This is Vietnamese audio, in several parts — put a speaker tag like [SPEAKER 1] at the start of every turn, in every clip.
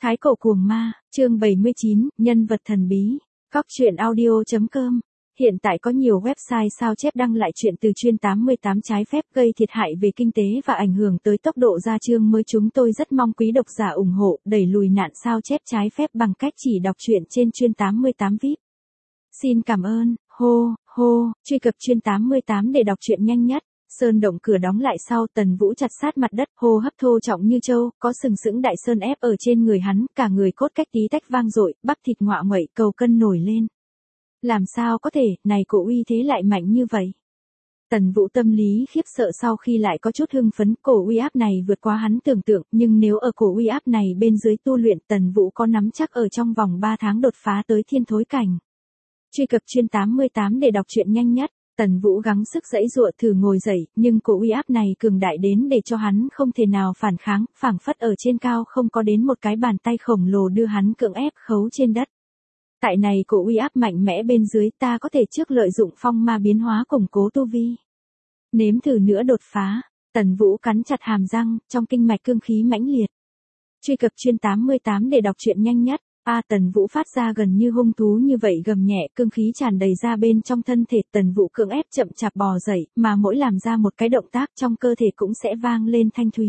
[SPEAKER 1] Thái cổ cuồng ma, chương 79, nhân vật thần bí. Góc truyện audio.com. Hiện tại có nhiều website sao chép đăng lại chuyện từ chuyên 88 trái phép gây thiệt hại về kinh tế và ảnh hưởng tới tốc độ ra chương mới. Chúng tôi rất mong quý độc giả ủng hộ đẩy lùi nạn sao chép trái phép bằng cách chỉ đọc truyện trên chuyên 88 VIP. Xin cảm ơn, truy cập chuyên 88 để đọc truyện nhanh nhất. Sơn động cửa đóng lại sau, Tần Vũ chặt sát mặt đất, hô hấp thô trọng như trâu, có sừng sững đại sơn ép ở trên người hắn, cả người cốt cách tí tách vang dội, bắp thịt ngọa nguậy, cầu cân nổi lên. Làm sao có thể, này cổ uy thế lại mạnh như vậy? Tần Vũ tâm lý khiếp sợ sau khi lại có chút hưng phấn, cổ uy áp này vượt quá hắn tưởng tượng, nhưng nếu ở cổ uy áp này bên dưới tu luyện, Tần Vũ có nắm chắc ở trong vòng 3 tháng đột phá tới thiên thối cảnh. Truy cập chuyên 88 để đọc truyện nhanh nhất. Tần Vũ gắng sức giãy giụa thử ngồi dậy, nhưng cổ uy áp này cường đại đến để cho hắn không thể nào phản kháng, phảng phất ở trên cao không có đến một cái bàn tay khổng lồ đưa hắn cưỡng ép khấu trên đất. Tại này cổ uy áp mạnh mẽ bên dưới, ta có thể trước lợi dụng phong ma biến hóa củng cố tu vi. Nếm thử nữa đột phá. Tần Vũ cắn chặt hàm răng, trong kinh mạch cương khí mãnh liệt. Truy cập chuyên 88 để đọc truyện nhanh nhất. Tần Vũ phát ra gần như hung thú như vậy gầm nhẹ, cương khí tràn đầy ra bên trong thân thể. Tần Vũ cưỡng ép chậm chạp bò dậy, mà mỗi làm ra một cái động tác trong cơ thể cũng sẽ vang lên thanh thúy.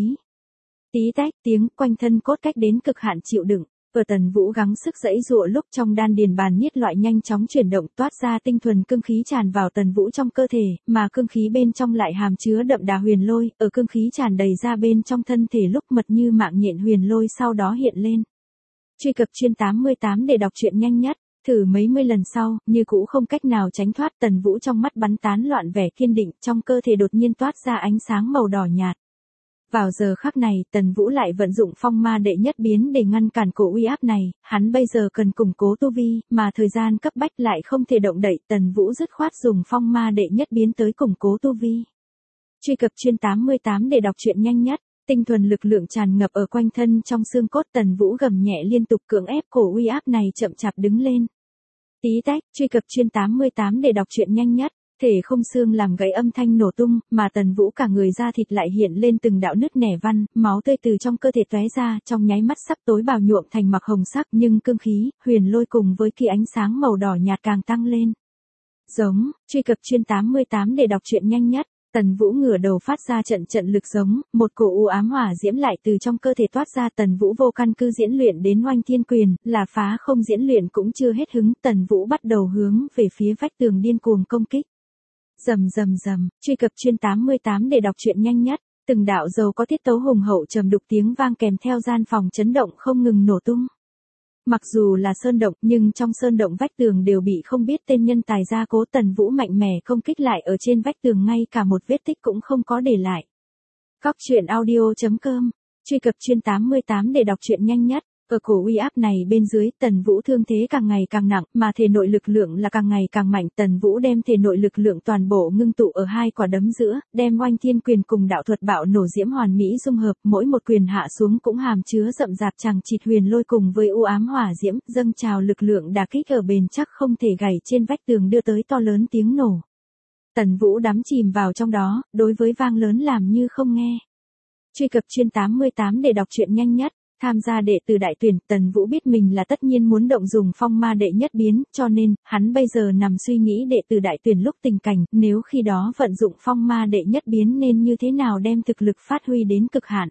[SPEAKER 1] Tí tách tiếng, quanh thân cốt cách đến cực hạn chịu đựng. Ở Tần Vũ gắng sức giãy giụa lúc trong đan điền bàn niết loại nhanh chóng chuyển động, toát ra tinh thuần cương khí tràn vào Tần Vũ trong cơ thể, mà cương khí bên trong lại hàm chứa đậm đà huyền lôi, ở cương khí tràn đầy ra bên trong thân thể lúc mật như mạng nhện huyền lôi sau đó hiện lên. Truy cập chuyên 88 để đọc truyện nhanh nhất. Thử mấy mươi lần sau, như cũ không cách nào tránh thoát. Tần Vũ trong mắt bắn tán loạn vẻ kiên định, trong cơ thể đột nhiên toát ra ánh sáng màu đỏ nhạt. Vào giờ khắc này, Tần Vũ lại vận dụng phong ma đệ nhất biến để ngăn cản cổ uy áp này. Hắn bây giờ cần củng cố tu vi, mà thời gian cấp bách lại không thể động đậy. Tần Vũ dứt khoát dùng phong ma đệ nhất biến tới củng cố tu vi. Truy cập chuyên 88 để đọc truyện nhanh nhất. Tinh thuần lực lượng tràn ngập ở quanh thân trong xương cốt. Tần Vũ gầm nhẹ liên tục cưỡng ép cổ uy áp này chậm chạp đứng lên. Tí tách, truy cập chuyên 88 để đọc truyện nhanh nhất. Thể không xương làm gãy âm thanh nổ tung, mà Tần Vũ cả người da thịt lại hiện lên từng đạo nứt nẻ văn, máu tươi từ trong cơ thể tóe ra, trong nháy mắt sắc tối bào nhuộm thành mặc hồng sắc, nhưng cương khí, huyền lôi cùng với kia ánh sáng màu đỏ nhạt càng tăng lên. Giống, truy cập chuyên 88 để đọc truyện nhanh nhất. Tần Vũ ngửa đầu phát ra trận lực giống, một cổ u ám hỏa diễm lại từ trong cơ thể toát ra. Tần Vũ vô căn cứ diễn luyện đến oanh thiên quyền, là phá không diễn luyện cũng chưa hết hứng. Tần Vũ bắt đầu hướng về phía vách tường điên cuồng công kích. Rầm, truy cập chuyên 88 để đọc truyện nhanh nhất. Từng đạo dầu có tiết tấu hùng hậu trầm đục tiếng vang kèm theo gian phòng chấn động không ngừng nổ tung. Mặc dù là sơn động, nhưng trong sơn động vách tường đều bị không biết tên nhân tài gia cố. Tần Vũ mạnh mẽ công kích lại ở trên vách tường, ngay cả một vết tích cũng không có để lại. Góc truyện audio.com. Truy cập chuyên 88 để đọc truyện nhanh nhất. Ở cổ uy áp này bên dưới, Tần Vũ thương thế càng ngày càng nặng, mà thể nội lực lượng là càng ngày càng mạnh. Tần Vũ đem thể nội lực lượng toàn bộ ngưng tụ ở hai quả đấm giữa, đem oanh thiên quyền cùng đạo thuật bạo nổ diễm hoàn mỹ dung hợp, mỗi một quyền hạ xuống cũng hàm chứa rậm rạp chằng chịt huyền lôi cùng với u ám hỏa diễm, dâng trào lực lượng đả kích ở bền chắc không thể gãy trên vách tường đưa tới to lớn tiếng nổ. Tần Vũ đắm chìm vào trong đó, đối với vang lớn làm như không nghe. Truy cập chuyên 88 để đọc truyện nhanh nhất. Tham gia đệ tử đại tuyển, Tần Vũ biết mình là tất nhiên muốn động dùng phong ma đệ nhất biến, cho nên, hắn bây giờ nằm suy nghĩ đệ tử đại tuyển lúc tình cảnh, nếu khi đó vận dụng phong ma đệ nhất biến nên như thế nào đem thực lực phát huy đến cực hạn.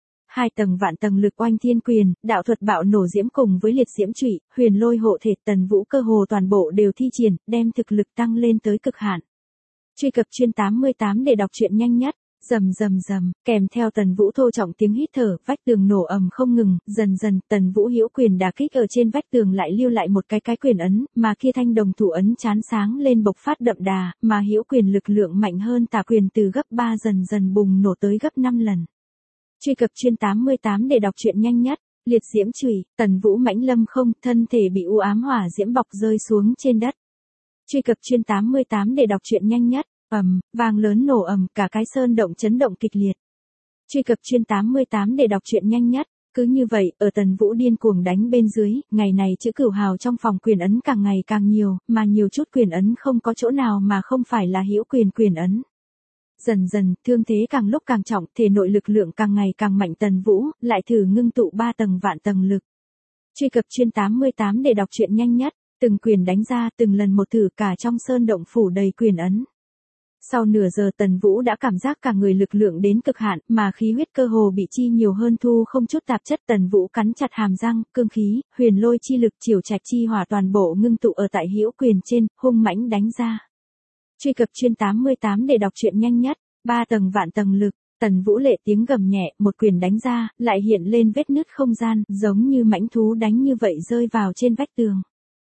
[SPEAKER 1] 2 tầng vạn tầng lực oanh thiên quyền, đạo thuật bạo nổ diễm cùng với liệt diễm chủy, huyền lôi hộ thể, Tần Vũ cơ hồ toàn bộ đều thi triển, đem thực lực tăng lên tới cực hạn. Truy cập chuyên 88 để đọc truyện nhanh nhất. Rầm, kèm theo Tần Vũ thô trọng tiếng hít thở, vách tường nổ ầm không ngừng. Dần, Tần Vũ hữu quyền đả kích ở trên vách tường lại lưu lại một cái quyền ấn, mà kia thanh đồng thủ ấn chán sáng lên bộc phát đậm đà, mà hữu quyền lực lượng mạnh hơn tả quyền từ gấp 3 dần bùng nổ tới gấp 5 lần. Truy cập chuyên 88 để đọc truyện nhanh nhất. Liệt diễm chủy, Tần Vũ mãnh lâm không, thân thể bị u ám hỏa diễm bọc rơi xuống trên đất. Truy cập chuyên 88 để đọc truyện nhanh nhất. Vang lớn nổ ầm, cả cái sơn động chấn động kịch liệt. Truy cập chuyên 88 để đọc truyện nhanh nhất. Cứ như vậy, ở Tần Vũ điên cuồng đánh bên dưới, ngày này chữ cửu hào trong phòng quyền ấn càng ngày càng nhiều, mà nhiều chút quyền ấn không có chỗ nào mà không phải là hữu quyền ấn. Dần, thương thế càng lúc càng trọng, thể nội lực lượng càng ngày càng mạnh. Tần Vũ lại thử ngưng tụ 3 tầng vạn tầng lực. Truy cập chuyên 88 để đọc truyện nhanh nhất, từng quyền đánh ra từng lần một thử cả trong sơn động phủ đầy quyền ấn. Sau nửa giờ Tần Vũ đã cảm giác cả người lực lượng đến cực hạn mà khí huyết cơ hồ bị chi nhiều hơn thu không chút tạp chất. Tần Vũ cắn chặt hàm răng, cương khí, huyền lôi chi lực chiều trạch chi hỏa toàn bộ ngưng tụ ở tại hữu quyền trên, hung mãnh đánh ra. Truy cập chuyên 88 để đọc truyện nhanh nhất, 3 tầng vạn tầng lực. Tần Vũ lệ tiếng gầm nhẹ, một quyền đánh ra, lại hiện lên vết nứt không gian, giống như mãnh thú đánh như vậy rơi vào trên vách tường.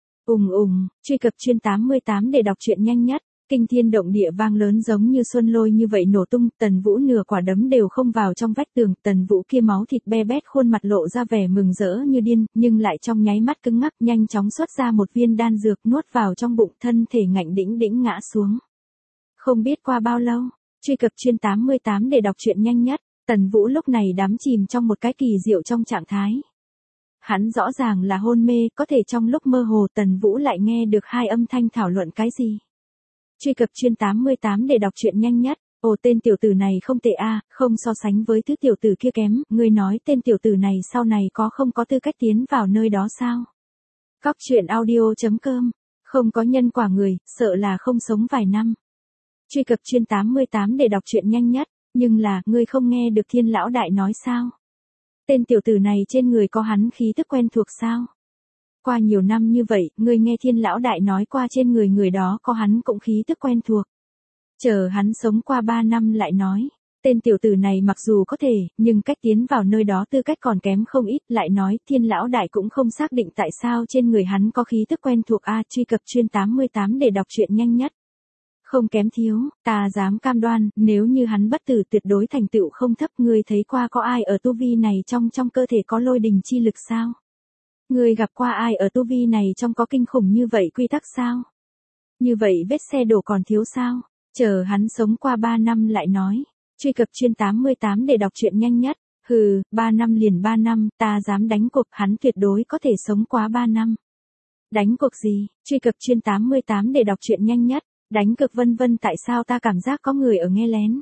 [SPEAKER 1] Truy cập chuyên 88 để đọc truyện nhanh nhất, kinh thiên động địa vang lớn giống như xuân lôi như vậy nổ tung. Tần Vũ nửa quả đấm đều không vào trong vách tường. Tần Vũ kia máu thịt be bét, khuôn mặt lộ ra vẻ mừng rỡ như điên, nhưng lại trong nháy mắt cứng ngắc, nhanh chóng xuất ra một viên đan dược nuốt vào trong bụng, thân thể ngạnh đĩnh đĩnh ngã xuống. Không biết qua bao lâu, truy cập chuyên 88 để đọc truyện nhanh nhất, Tần Vũ lúc này đắm chìm trong một cái kỳ diệu trong trạng thái. Hắn rõ ràng là hôn mê, có thể trong lúc mơ hồ Tần Vũ lại nghe được hai âm thanh thảo luận cái gì. Truy cập chuyên 88 để đọc truyện nhanh nhất. Ồ, tên tiểu tử này không tệ a, không so sánh với thứ tiểu tử kia kém. Ngươi nói tên tiểu tử này sau này không có tư cách tiến vào nơi đó sao? Cóc truyện audio.com. Không có nhân quả người, sợ là không sống vài năm. Truy cập chuyên 88 để đọc truyện nhanh nhất. Nhưng là, ngươi không nghe được Thiên lão đại nói sao? Tên tiểu tử này trên người có hắn khí tức quen thuộc sao? Qua nhiều năm như vậy, ngươi nghe Thiên lão đại nói qua trên người người đó có hắn cũng khí tức quen thuộc. Chờ hắn sống qua 3 năm lại nói, tên tiểu tử này mặc dù có thể, nhưng cách tiến vào nơi đó tư cách còn kém không ít. Lại nói, Thiên lão đại cũng không xác định tại sao trên người hắn có khí tức quen thuộc a. Truy cập chuyên 88 để đọc truyện nhanh nhất. Không kém thiếu, ta dám cam đoan, nếu như hắn bất tử tuyệt đối thành tựu không thấp. Ngươi thấy qua có ai ở tu vi này trong cơ thể có lôi đình chi lực sao? Ngươi gặp qua ai ở tu vi này trong có kinh khủng như vậy quy tắc sao? Như vậy vết xe đổ còn thiếu sao? Chờ hắn sống qua 3 năm lại nói. Truy cập chuyên 88 để đọc truyện nhanh nhất. Hừ, 3 năm liền 3 năm, ta dám đánh cuộc hắn tuyệt đối có thể sống quá 3 năm. Đánh cuộc gì? Truy cập chuyên 88 để đọc truyện nhanh nhất. Đánh cực vân vân, tại sao ta cảm giác có người ở nghe lén?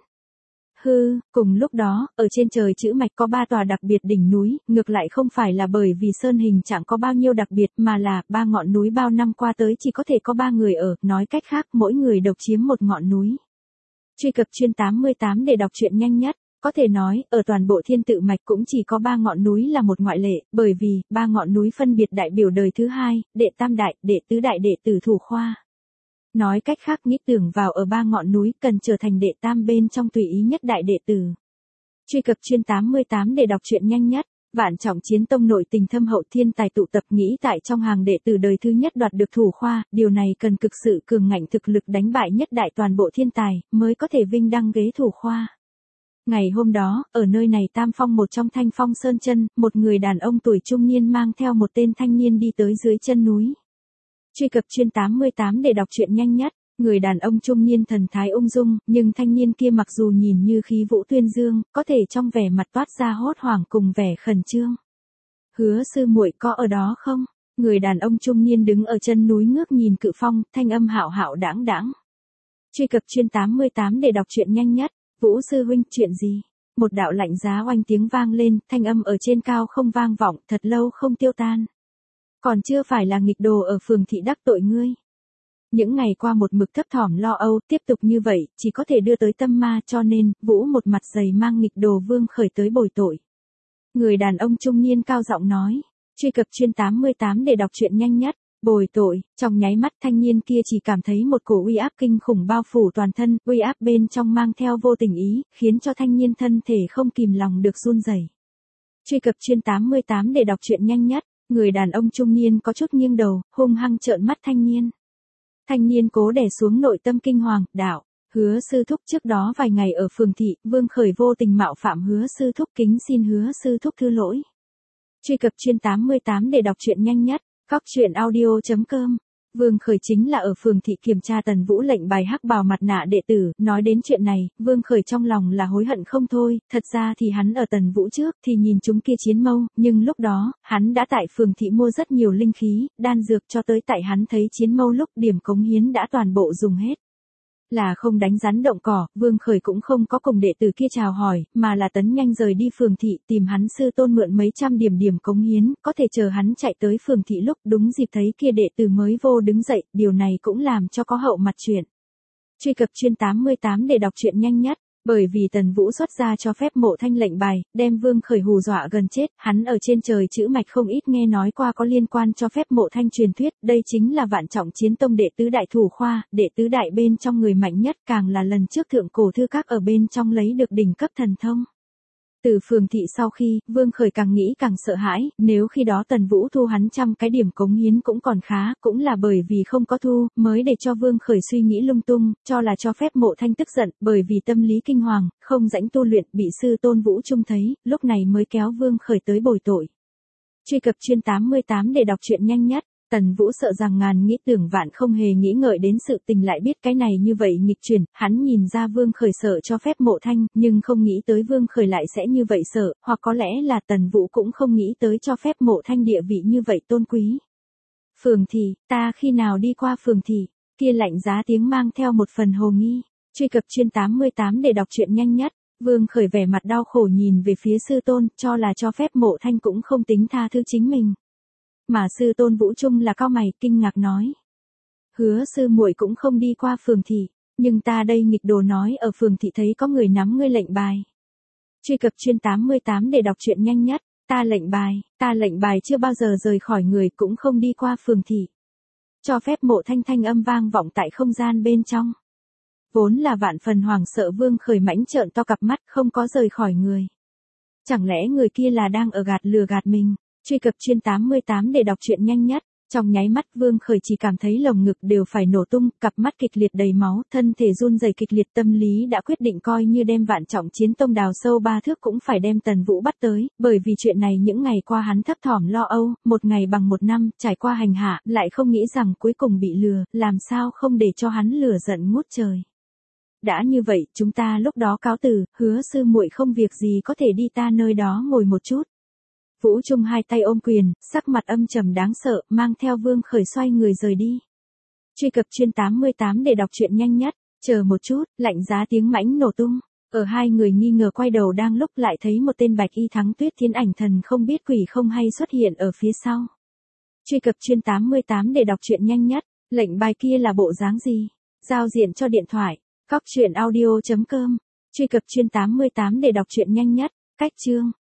[SPEAKER 1] Hư, cùng lúc đó, ở trên trời chữ mạch có 3 tòa đặc biệt đỉnh núi, ngược lại không phải là bởi vì sơn hình chẳng có bao nhiêu đặc biệt mà là 3 ngọn núi bao năm qua tới chỉ có thể có 3 người ở, nói cách khác mỗi người độc chiếm một ngọn núi. Truy cập chuyên 88 để đọc truyện nhanh nhất, có thể nói, ở toàn bộ thiên tự mạch cũng chỉ có 3 ngọn núi là một ngoại lệ, bởi vì 3 ngọn núi phân biệt đại biểu đời thứ 2, đệ tam đại, đệ tứ đại đệ tử thủ khoa. Nói cách khác nghĩ tưởng vào ở 3 ngọn núi cần trở thành đệ tam bên trong tùy ý nhất đại đệ tử. Truy cập chuyên 88 để đọc truyện nhanh nhất. Vạn Trọng Chiến Tông nội tình thâm hậu, thiên tài tụ tập, nghĩ tại trong hàng đệ tử đời thứ nhất đoạt được thủ khoa, điều này cần cực sự cường ngạnh thực lực đánh bại nhất đại toàn bộ thiên tài, mới có thể vinh đăng ghế thủ khoa. Ngày hôm đó, ở nơi này Tam Phong một trong Thanh Phong Sơn chân, một người đàn ông tuổi trung niên mang theo một tên thanh niên đi tới dưới chân núi. Truy cập chuyên 88 để đọc truyện nhanh nhất. Người đàn ông trung niên thần thái ung dung, nhưng thanh niên kia mặc dù nhìn như khí vũ tuyên dương, có thể trong vẻ mặt toát ra hốt hoảng cùng vẻ khẩn trương. Hứa sư muội có ở đó không? Người đàn ông trung niên đứng ở chân núi ngước nhìn Cự Phong, thanh âm hạo hạo đãng đãng. Truy cập chuyên 88 để đọc truyện nhanh nhất. Vũ sư huynh, chuyện gì? Một đạo lạnh giá oanh tiếng vang lên, thanh âm ở trên cao không vang vọng, thật lâu không tiêu tan. Còn chưa phải là nghịch đồ ở phường thị đắc tội ngươi. Những ngày qua một mực thấp thỏm lo âu, tiếp tục như vậy, chỉ có thể đưa tới tâm ma, cho nên, Vũ một mặt dày mang nghịch đồ Vương Khởi tới bồi tội. Người đàn ông trung niên cao giọng nói. Truy cập chuyên 88 để đọc truyện nhanh nhất. Bồi tội, trong nháy mắt thanh niên kia chỉ cảm thấy một cổ uy áp kinh khủng bao phủ toàn thân, uy áp bên trong mang theo vô tình ý, khiến cho thanh niên thân thể không kìm lòng được run rẩy. Truy cập chuyên 88 để đọc truyện nhanh nhất. Người đàn ông trung niên có chút nghiêng đầu, hung hăng trợn mắt thanh niên. Thanh niên cố đè xuống nội tâm kinh hoàng, đạo, Hứa sư thúc, trước đó vài ngày ở phường thị, Vương Khởi vô tình mạo phạm Hứa sư thúc, kính xin Hứa sư thúc thứ lỗi. Truy cập chuyên 88 để đọc truyện nhanh nhất. Cóc truyện audio.com. Vương Khởi chính là ở phường thị kiểm tra Tần Vũ lệnh bài hắc bào mặt nạ đệ tử. Nói đến chuyện này, Vương Khởi trong lòng là hối hận không thôi. Thật ra thì hắn ở Tần Vũ trước thì nhìn chúng kia chiến mâu, nhưng lúc đó, hắn đã tại phường thị mua rất nhiều linh khí, đan dược, cho tới tại hắn thấy chiến mâu lúc điểm cống hiến đã toàn bộ dùng hết. Là không đánh rắn động cỏ, Vương Khởi cũng không có cùng đệ tử kia chào hỏi, mà là tấn nhanh rời đi phường thị tìm hắn sư tôn mượn mấy trăm điểm cống hiến, có thể chờ hắn chạy tới phường thị lúc đúng dịp thấy kia đệ tử mới vô đứng dậy, điều này cũng làm cho có hậu mặt chuyện. Truy cập chuyên 88 để đọc truyện nhanh nhất. Bởi vì Tần Vũ xuất ra cho phép Mộ Thanh lệnh bài, đem Vương Khởi hù dọa gần chết, hắn ở trên trời chữ mạch không ít nghe nói qua có liên quan cho phép Mộ Thanh truyền thuyết, đây chính là Vạn Trọng Chiến Tông đệ tứ đại thủ khoa, đệ tứ đại bên trong người mạnh nhất, càng là lần trước thượng cổ thư các ở bên trong lấy được đỉnh cấp thần thông. Từ phường thị sau khi, Vương Khởi càng nghĩ càng sợ hãi, nếu khi đó Tần Vũ thu hắn 100 cái điểm cống hiến cũng còn khá, cũng là bởi vì không có thu, mới để cho Vương Khởi suy nghĩ lung tung, cho là cho phép Mộ Thanh tức giận, bởi vì tâm lý kinh hoàng, không rãnh tu luyện, bị sư tôn Vũ Trung thấy, lúc này mới kéo Vương Khởi tới bồi tội. Truy cập chuyên 88 để đọc truyện nhanh nhất. Tần Vũ sợ rằng ngàn nghĩ tưởng vạn không hề nghĩ ngợi đến sự tình lại biết cái này như vậy nghịch chuyển, hắn nhìn ra Vương Khởi sợ cho phép Mộ Thanh, nhưng không nghĩ tới Vương Khởi lại sẽ như vậy sợ, hoặc có lẽ là Tần Vũ cũng không nghĩ tới cho phép Mộ Thanh địa vị như vậy tôn quý. Phường thị, ta khi nào đi qua phường thị, kia lạnh giá tiếng mang theo một phần hồ nghi. Truy cập chuyên 88 để đọc truyện nhanh nhất. Vương Khởi vẻ mặt đau khổ nhìn về phía sư tôn, cho là cho phép Mộ Thanh cũng không tính tha thứ chính mình. Mà sư tôn Vũ Trung là cao mày, kinh ngạc nói. Hứa sư muội cũng không đi qua phường thị, nhưng ta đây nghịch đồ nói ở phường thị thấy có người nắm ngươi lệnh bài. Truy cập chuyên 88 để đọc truyện nhanh nhất, ta lệnh bài chưa bao giờ rời khỏi người cũng không đi qua phường thị. Cho phép Mộ Thanh thanh âm vang vọng tại không gian bên trong. Vốn là vạn phần hoảng sợ Vương Khởi mãnh trợn to cặp mắt không có rời khỏi người. Chẳng lẽ người kia là đang ở lừa gạt mình? Truy cập chuyên 88 để đọc truyện nhanh nhất. Trong nháy mắt Vương Khởi chỉ cảm thấy lồng ngực đều phải nổ tung, cặp mắt kịch liệt đầy máu, thân thể run rẩy kịch liệt, tâm lý đã quyết định coi như đem Vạn Trọng Chiến Tông đào sâu 3 thước cũng phải đem Tần Vũ bắt tới, bởi vì chuyện này những ngày qua hắn thấp thỏm lo âu, một ngày bằng một năm, trải qua hành hạ, lại không nghĩ rằng cuối cùng bị lừa, làm sao không để cho hắn lửa giận ngút trời. Đã như vậy, chúng ta lúc đó cáo từ, hứa sư muội không việc gì có thể đi ta nơi đó ngồi một chút. Vũ Trung hai tay ôm quyền, sắc mặt âm trầm đáng sợ, mang theo Vương Khởi xoay người rời đi. Truy cập chuyên 88 để đọc truyện nhanh nhất. Chờ một chút, lạnh giá tiếng mãnh nổ tung. Ở hai người nghi ngờ quay đầu đang lúc lại thấy một tên bạch y thắng tuyết thiên ảnh thần không biết quỷ không hay xuất hiện ở phía sau. Truy cập chuyên 88 để đọc truyện nhanh nhất. Lệnh bài kia là bộ dáng gì? Giao diện cho điện thoại. Cóc truyện audio.com. Truy cập chuyên 88 để đọc truyện nhanh nhất. Cách chương.